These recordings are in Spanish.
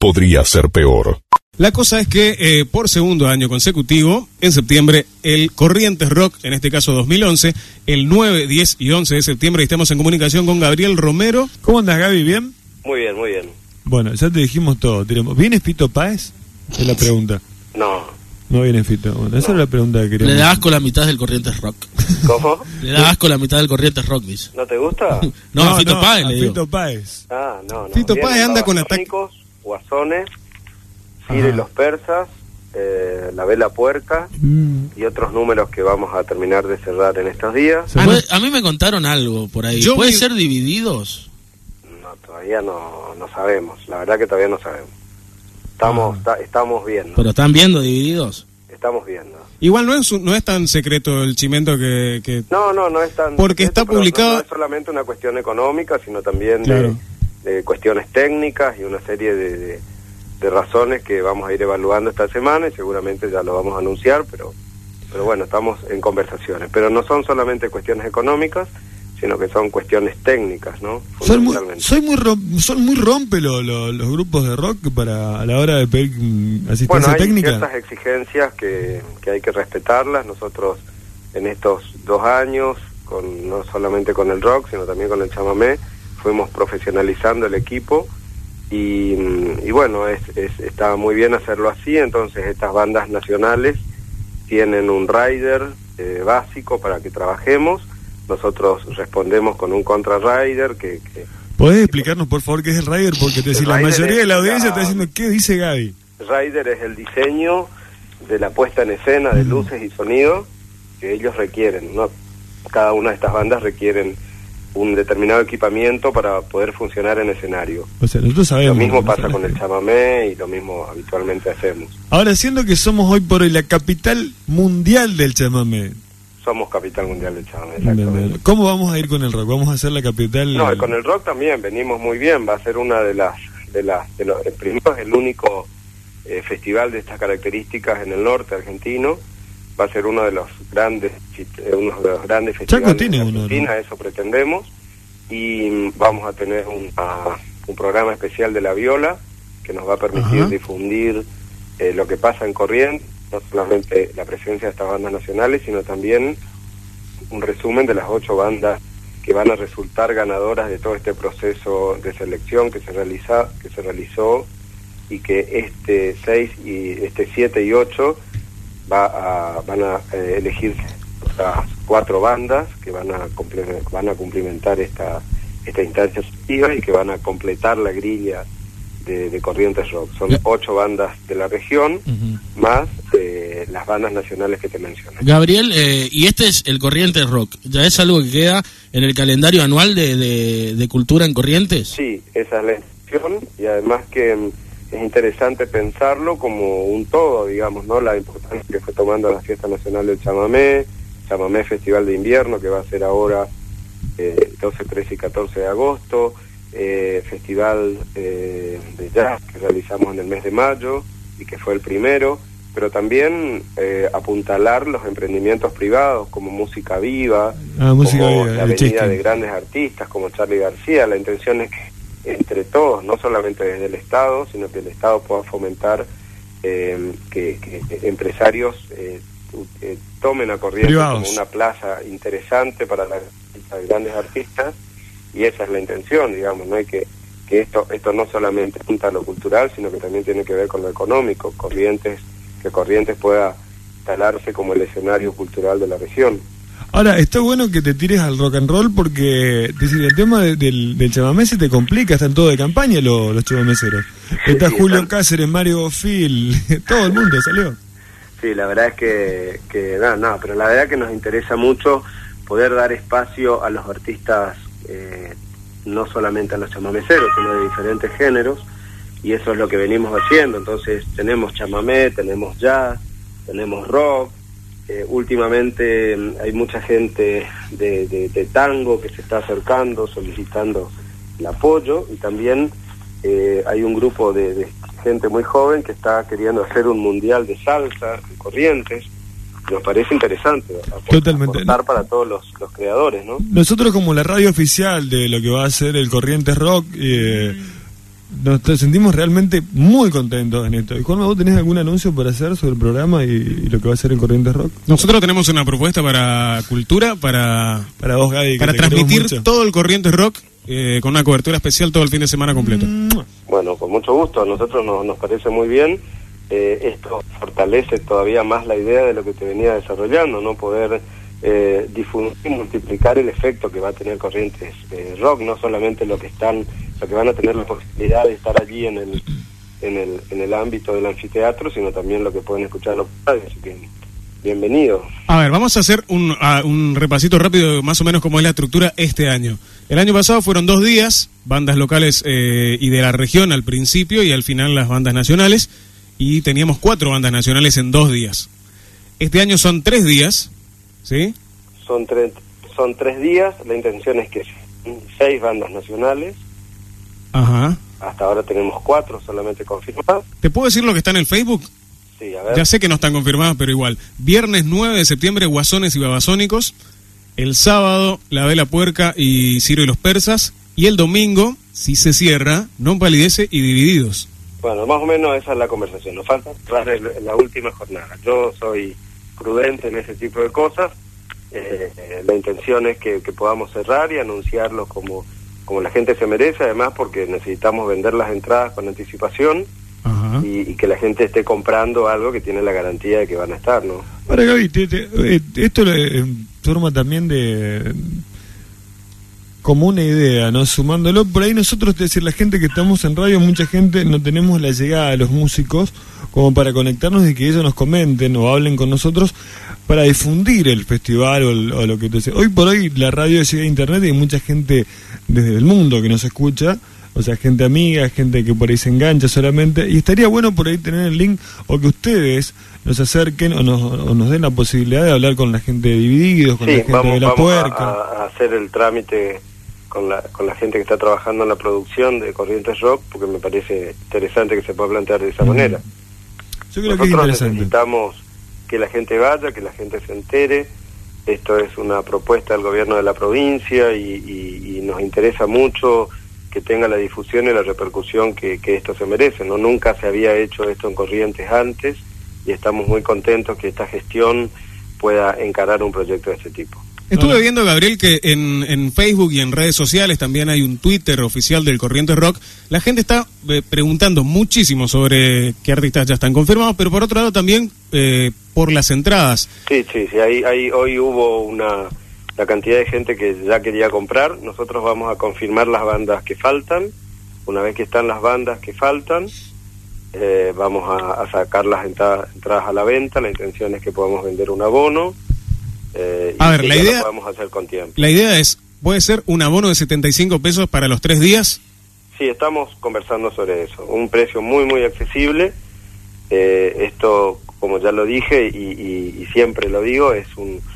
podría ser peor. La cosa es que por segundo año consecutivo, en septiembre, el Corrientes Rock, en este caso 2011, el 9, 10 y 11 de septiembre, estamos en comunicación con Gabriel Romero. ¿Cómo andas, Gaby? ¿Bien? Muy bien, muy bien. Bueno, ya te dijimos todo. ¿Vienes Fito Páez? Es la pregunta. No. No viene Fito. Bueno, esa es la pregunta que quería. Le da asco la mitad del Corrientes Rock. ¿Cómo? Le da asco la mitad del Corrientes Rock, dice. ¿No te gusta? No, Fito Páez, le digo. Fito Páez. Ah, no. Fito Páez anda con Atánicos, Guasones, Cire y los Persas, La Vela Puerca y otros números que vamos a terminar de cerrar en estos días. A mí me contaron algo por ahí. ¿Puede ser Divididos? No, todavía no sabemos. La verdad que todavía no sabemos. Estamos viendo. ¿Pero están viendo Divididos? Estamos viendo. Igual no es tan secreto el chimento que... No es tan porque secreto, está publicado... No es solamente una cuestión económica, sino también claro, de cuestiones técnicas y una serie de razones que vamos a ir evaluando esta semana y seguramente ya lo vamos a anunciar, pero bueno, estamos en conversaciones. Pero no son solamente cuestiones económicas, sino que son cuestiones técnicas, ¿no? Son muy rompe los grupos de rock para a la hora de pedir asistencia técnica. Bueno, hay ciertas exigencias que hay que respetarlas. Nosotros en estos 2 años, no solamente con el rock, sino también con el chamamé, fuimos profesionalizando el equipo y bueno, está muy bien hacerlo así. Entonces estas bandas nacionales tienen un rider básico para que trabajemos. Nosotros respondemos con un contra-rider que... ¿Podés explicarnos, por favor, qué es el rider? Porque la mayoría de la audiencia está diciendo, ¿qué dice Gaby? El rider es el diseño de la puesta en escena de luces y sonido que ellos requieren, ¿no? Cada una de estas bandas requieren un determinado equipamiento para poder funcionar en escenario. O sea, nosotros sabemos. Lo mismo pasa con el chamamé y lo mismo habitualmente hacemos. Ahora, siendo que somos hoy por hoy la capital mundial del chamamé. Somos capital mundial del chamamé, exactamente. ¿Cómo vamos a ir con el rock? ¿Vamos a ser la capital? No, con el rock también venimos muy bien. Va a ser una de los primero, es el único festival de estas características en el norte argentino. Va a ser uno de los grandes festivales Chaco tiene de Argentina, uno, ¿no? Eso pretendemos. Y vamos a tener un programa especial de la viola que nos va a permitir difundir lo que pasa en Corrientes, no solamente la presencia de estas bandas nacionales, sino también un resumen de las 8 bandas que van a resultar ganadoras de todo este proceso de selección que se realizó y que este 7 y 8 van a elegir otras 4 bandas que van a cumplimentar esta instancia activa y que van a completar la grilla de Corrientes Rock. Son 8 bandas de la región, más las bandas nacionales que te mencioné. Gabriel, y este es el Corrientes Rock, ¿ya es algo que queda en el calendario anual de cultura en Corrientes? Sí, esa es la intención, y además que es interesante pensarlo como un todo, digamos, ¿no? La importancia que fue tomando la Fiesta Nacional del Chamamé Festival de Invierno, que va a ser ahora 12, 13 y 14 de agosto, festival de jazz que realizamos en el mes de mayo y que fue el primero, pero también apuntalar los emprendimientos privados como Música Viva, la venida de grandes artistas como Charly García. La intención es que entre todos, no solamente desde el Estado, sino que el Estado pueda fomentar que empresarios tomen a Corrientes privados como una plaza interesante para las grandes artistas. Y esa es la intención, digamos, ¿no? Hay que esto no solamente apunta a lo cultural, sino que también tiene que ver con lo económico. Que Corrientes pueda instalarse como el escenario cultural de la región. Ahora, está bueno que te tires al rock and roll porque el tema del chamamé se te complica, están todos de campaña los chamameseros. Está Julio Cáceres, Mario Phil, todo el mundo salió. Sí, la verdad es que pero la verdad que nos interesa mucho poder dar espacio a los artistas, no solamente a los chamameceros, sino de diferentes géneros, y eso es lo que venimos haciendo. Entonces tenemos chamamé, tenemos jazz, tenemos rock, últimamente hay mucha gente de tango que se está acercando, solicitando el apoyo, y también hay un grupo de gente muy joven que está queriendo hacer un mundial de salsa en Corrientes. Nos parece interesante aportar para todos los creadores, ¿no? Nosotros, como la radio oficial de lo que va a ser el Corrientes Rock, nos sentimos realmente muy contentos en esto. Y Juanma, ¿vos tenés algún anuncio para hacer sobre el programa y lo que va a ser en Corrientes Rock? Nosotros tenemos una propuesta para Cultura, para vos, Gaby, para transmitir todo el Corrientes Rock con una cobertura especial todo el fin de semana completo. Bueno, con mucho gusto. A nosotros nos parece muy bien. Esto fortalece todavía más la idea de lo que te venía desarrollando, ¿no? Poder difundir, multiplicar el efecto que va a tener Corrientes Rock, no solamente lo que van a tener la posibilidad de estar allí en el ámbito del anfiteatro, sino también lo que pueden escuchar los padres. Así que bienvenido. A ver, vamos a hacer un repasito rápido más o menos cómo es la estructura este año. El año pasado fueron 2 días, bandas locales y de la región al principio, y al final las bandas nacionales, y teníamos 4 bandas nacionales en 2 días. Este año son 3 días, ¿sí? Son 3 días, la intención es que 6 bandas nacionales. Ajá. Hasta ahora tenemos 4 solamente confirmadas. ¿Te puedo decir lo que está en el Facebook? Sí, a ver. Ya sé que no están confirmadas, pero igual. Viernes 9 de septiembre, Guasones y Babasónicos. El sábado, La Vela Puerca y Ciro y los Persas. Y el domingo, si se cierra, Non Palidece y Divididos. Bueno, más o menos esa es la conversación. Nos falta cerrar la última jornada. Yo soy prudente en ese tipo de cosas. La intención es que podamos cerrar y anunciarlos como la gente se merece, además porque necesitamos vender las entradas con anticipación. Ajá. Y que la gente esté comprando algo que tiene la garantía de que van a estar, ¿no? Ahora, Gaby, esto forma también como una idea, ¿no? Sumándolo, por ahí nosotros, es decir, la gente que estamos en radio, mucha gente no tenemos la llegada de los músicos como para conectarnos y que ellos nos comenten o hablen con nosotros para difundir el festival o lo que te sea. Hoy por hoy la radio llega a internet y hay mucha gente desde el mundo que nos escucha, o sea, gente amiga, gente que por ahí se engancha solamente, y estaría bueno por ahí tener el link o que ustedes nos acerquen o nos den la posibilidad de hablar con la gente de Divididos, con la gente de La Puerca. A hacer el trámite con la gente que está trabajando en la producción de Corrientes Rock, porque me parece interesante que se pueda plantear de esa manera. Yo creo Nosotros que es interesante. Necesitamos que la gente vaya, que la gente se entere. Esto es una propuesta del gobierno de la provincia y nos interesa mucho que tenga la difusión y la repercusión que esto se merece, ¿no? Nunca se había hecho esto en Corrientes antes y estamos muy contentos que esta gestión pueda encarar un proyecto de este tipo. Estuve viendo, Gabriel, que en Facebook y en redes sociales también hay un Twitter oficial del Corrientes Rock. La gente está preguntando muchísimo sobre qué artistas ya están confirmados, pero por otro lado también por las entradas. Sí, hoy hubo la cantidad de gente que ya quería comprar. Nosotros vamos a confirmar las bandas que faltan. Una vez que están las bandas que faltan, vamos a sacar las entradas a la venta. La intención es que podamos vender un abono. A ver, la idea, lo podemos hacer con tiempo. La idea es, ¿puede ser un abono de 75 pesos para los 3 días? Sí, estamos conversando sobre eso. Un precio muy, muy accesible. Esto, como ya lo dije y siempre lo digo, es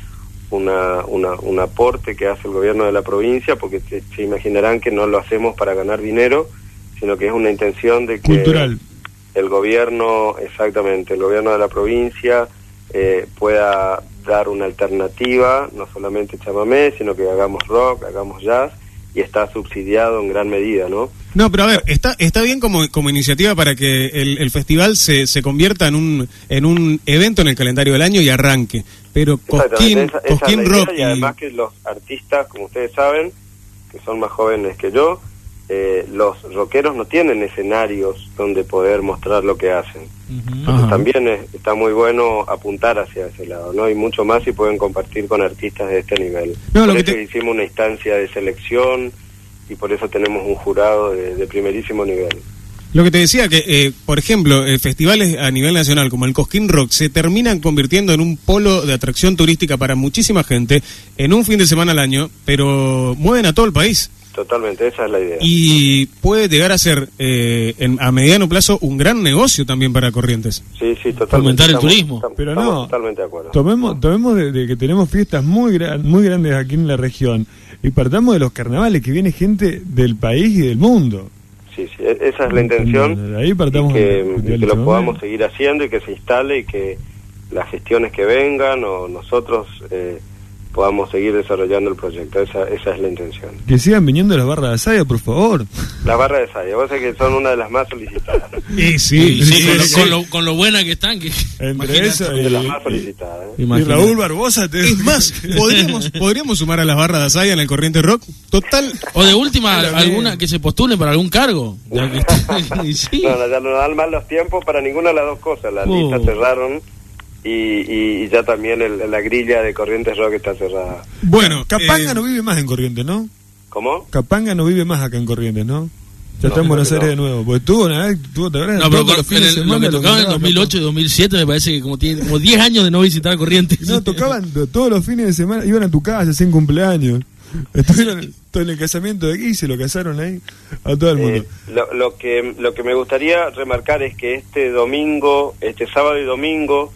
un aporte que hace el gobierno de la provincia, porque se imaginarán que no lo hacemos para ganar dinero, sino que es una intención de que cultural. El gobierno de la provincia pueda dar una alternativa, no solamente chamamé, sino que hagamos rock, hagamos jazz, y está subsidiado en gran medida, ¿no? No, pero a ver, está bien como iniciativa para que el festival se convierta en un evento en el calendario del año y arranque. Pero Cosquín Rock y además que los artistas, como ustedes saben, que son más jóvenes que yo, los rockeros no tienen escenarios donde poder mostrar lo que hacen. Entonces también está muy bueno apuntar hacia ese lado, ¿no? Y mucho más si pueden compartir con artistas de este nivel. Por eso hicimos una instancia de selección y por eso tenemos un jurado de primerísimo nivel. Lo que te decía, que por ejemplo, festivales a nivel nacional como el Cosquín Rock se terminan convirtiendo en un polo de atracción turística para muchísima gente en un fin de semana al año, pero mueven a todo el país. Totalmente, esa es la idea. Y puede llegar a ser a mediano plazo un gran negocio también para Corrientes. Sí, totalmente. Fomentar el turismo. Pero estamos totalmente de acuerdo. Tomemos de que tenemos fiestas muy grandes aquí en la región y partamos de los carnavales, que viene gente del país y del mundo. Sí, esa es la intención. Ahí partamos que lo podamos seguir haciendo y que se instale y que las gestiones que vengan o nosotros podamos seguir desarrollando el proyecto. Esa es la intención. Que sigan viniendo las barras de Saya, por favor. Las barras de Saya, vos sabés que son una de las más solicitadas. Sí, con lo buena que están. Que entre eso de las más solicitadas. Y Raúl Barbosa. Es más, podríamos sumar a las barras de Asaya en el Corriente Rock. Total. O de última, alguna que se postule para algún cargo. Ya que sí. No, ya no dan mal los tiempos para ninguna de las dos cosas. Las listas cerraron. Y ya también la grilla de Corrientes Rock está cerrada. Bueno, Capanga no vive más en Corrientes, ¿no? ¿Cómo? Capanga no vive más acá en Corrientes, ¿no? Ya está en Buenos Aires de nuevo. Porque tuvo una vez, pero lo que tocaba en el 2008 y 2007 me parece que tiene como 10 años de no visitar Corrientes. No, tocaban todos los fines de semana, iban a tu casa, hacían cumpleaños. Estuvieron en el casamiento de aquí, se lo casaron ahí a todo el mundo. Lo que me gustaría remarcar es que este sábado y domingo,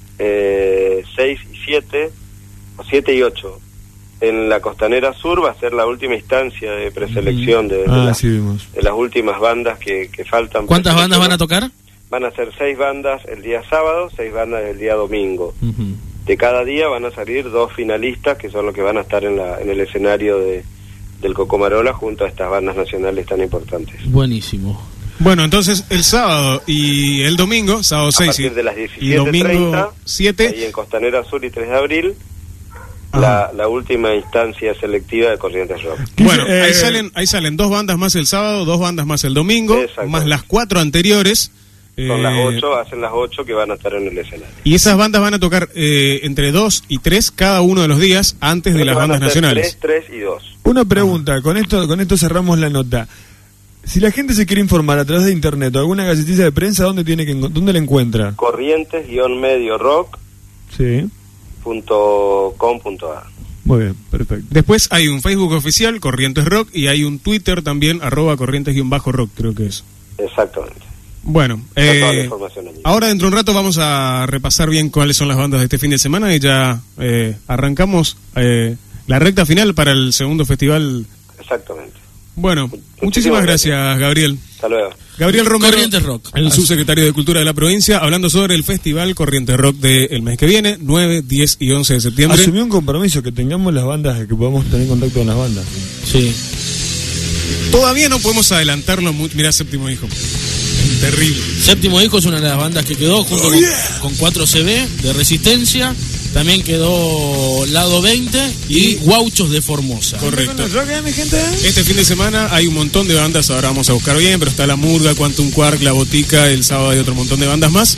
6 y 7, o 7 y 8, en la Costanera Sur va a ser la última instancia de preselección de las últimas bandas que faltan. ¿Cuántas bandas van a tocar? Van a ser 6 bandas el día sábado, 6 bandas el día domingo. De cada día van a salir 2 finalistas que son los que van a estar en el escenario del Cocomarola junto a estas bandas nacionales tan importantes. Buenísimo. Bueno, entonces el sábado y el domingo, sábado 6 de las y domingo 7, ahí en Costanera Sur y 3 de abril, la última instancia selectiva de Corrientes Rock. Bueno, ahí salen 2 bandas más el sábado, 2 bandas más el domingo, más las 4 anteriores. Son las 8, hacen las 8 que van a estar en el escenario. Y esas bandas van a tocar entre 2 y 3 cada uno de los días antes de las bandas nacionales. 3 y 2. Una pregunta, con esto cerramos la nota. Si la gente se quiere informar a través de internet o alguna galletilla de prensa, ¿dónde la encuentra? Corrientes-medio-rock. Sí. .com.ar. Muy bien, perfecto. Después hay un Facebook oficial, Corrientes Rock, y hay un Twitter también, @corrientes_rock, creo que es. Exactamente. Bueno, ahora dentro de un rato vamos a repasar bien cuáles son las bandas de este fin de semana y ya arrancamos la recta final para el segundo festival. Exactamente. Bueno, muchísimas gracias, Gabriel. Hasta luego. Gabriel Romero, Corrientes Rock, el subsecretario de Cultura de la provincia, hablando sobre el festival Corrientes Rock del mes que viene, 9, 10 y 11 de septiembre. Asumió un compromiso, que tengamos las bandas, que podamos tener contacto con las bandas. Sí. Todavía no podemos adelantarlo mucho. Mirá, Séptimo Hijo. Terrible. Séptimo Hijo es una de las bandas que quedó junto con 4CB de Resistencia. También quedó Lado 20 y Guauchos de Formosa. Correcto. Este fin de semana hay un montón de bandas, ahora vamos a buscar bien, pero está La Murga, Quantum Quark, La Botica, el sábado hay otro montón de bandas más.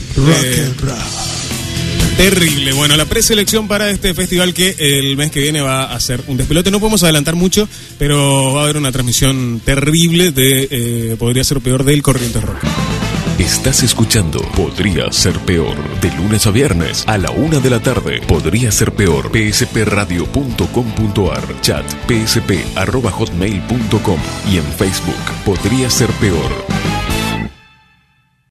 Terrible. Bueno, la preselección para este festival que el mes que viene va a ser un despelote. No podemos adelantar mucho, pero va a haber una transmisión terrible de Podría Ser Peor del Corrientes Rock. Estás escuchando Podría Ser Peor, de lunes a viernes a la 1 de la tarde. Podría Ser Peor, pspradio.com.ar, chat psp@hotmail.com y en Facebook Podría Ser Peor.